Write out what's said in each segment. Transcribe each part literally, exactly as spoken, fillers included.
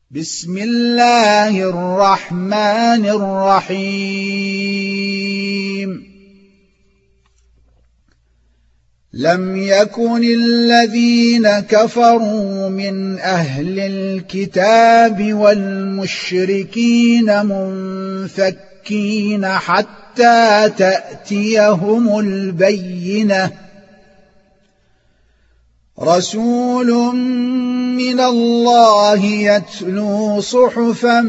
بسم الله الرحمن الرحيم لم يكن الذين كفروا من أهل الكتاب والمشركين منفكين حتى تأتيهم البينة رسول من الله يتلو صحفا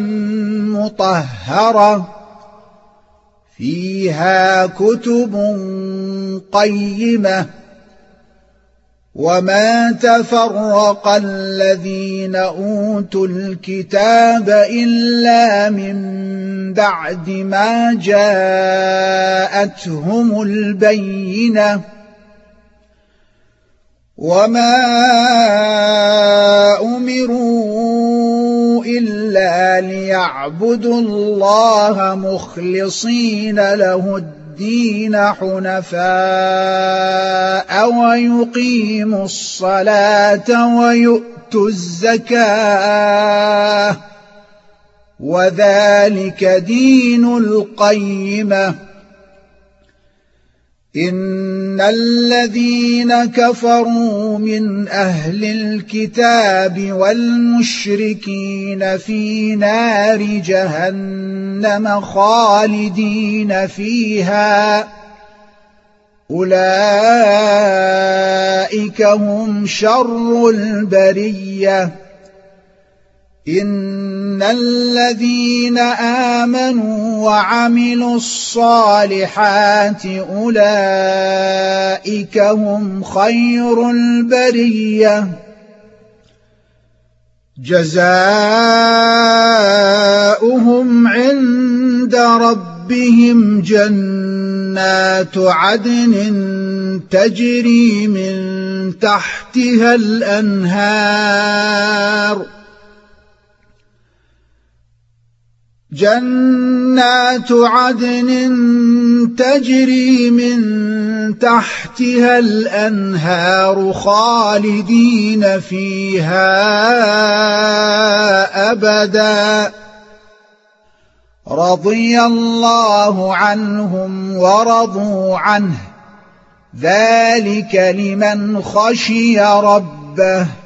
مطهرة فيها كتب قيمة وما تفرق الذين أوتوا الكتاب إلا من بعد ما جاءتهم البينة وما أمروا إلا ليعبدوا الله مخلصين له الدين حنفاء ويقيموا الصلاة ويؤتوا الزكاة وذلك دين القيمة إن الذين كفروا من أهل الكتاب والمشركين في نار جهنم خالدين فيها أولئك هم شر البرية إن الذين آمنوا وعملوا الصالحات أولئك هم خير البرية جزاؤهم عند ربهم جنات عدن تجري من تحتها الأنهار جنات عدن تجري من تحتها الأنهار خالدين فيها أبدا رضي الله عنهم ورضوا عنه ذلك لمن خشي ربه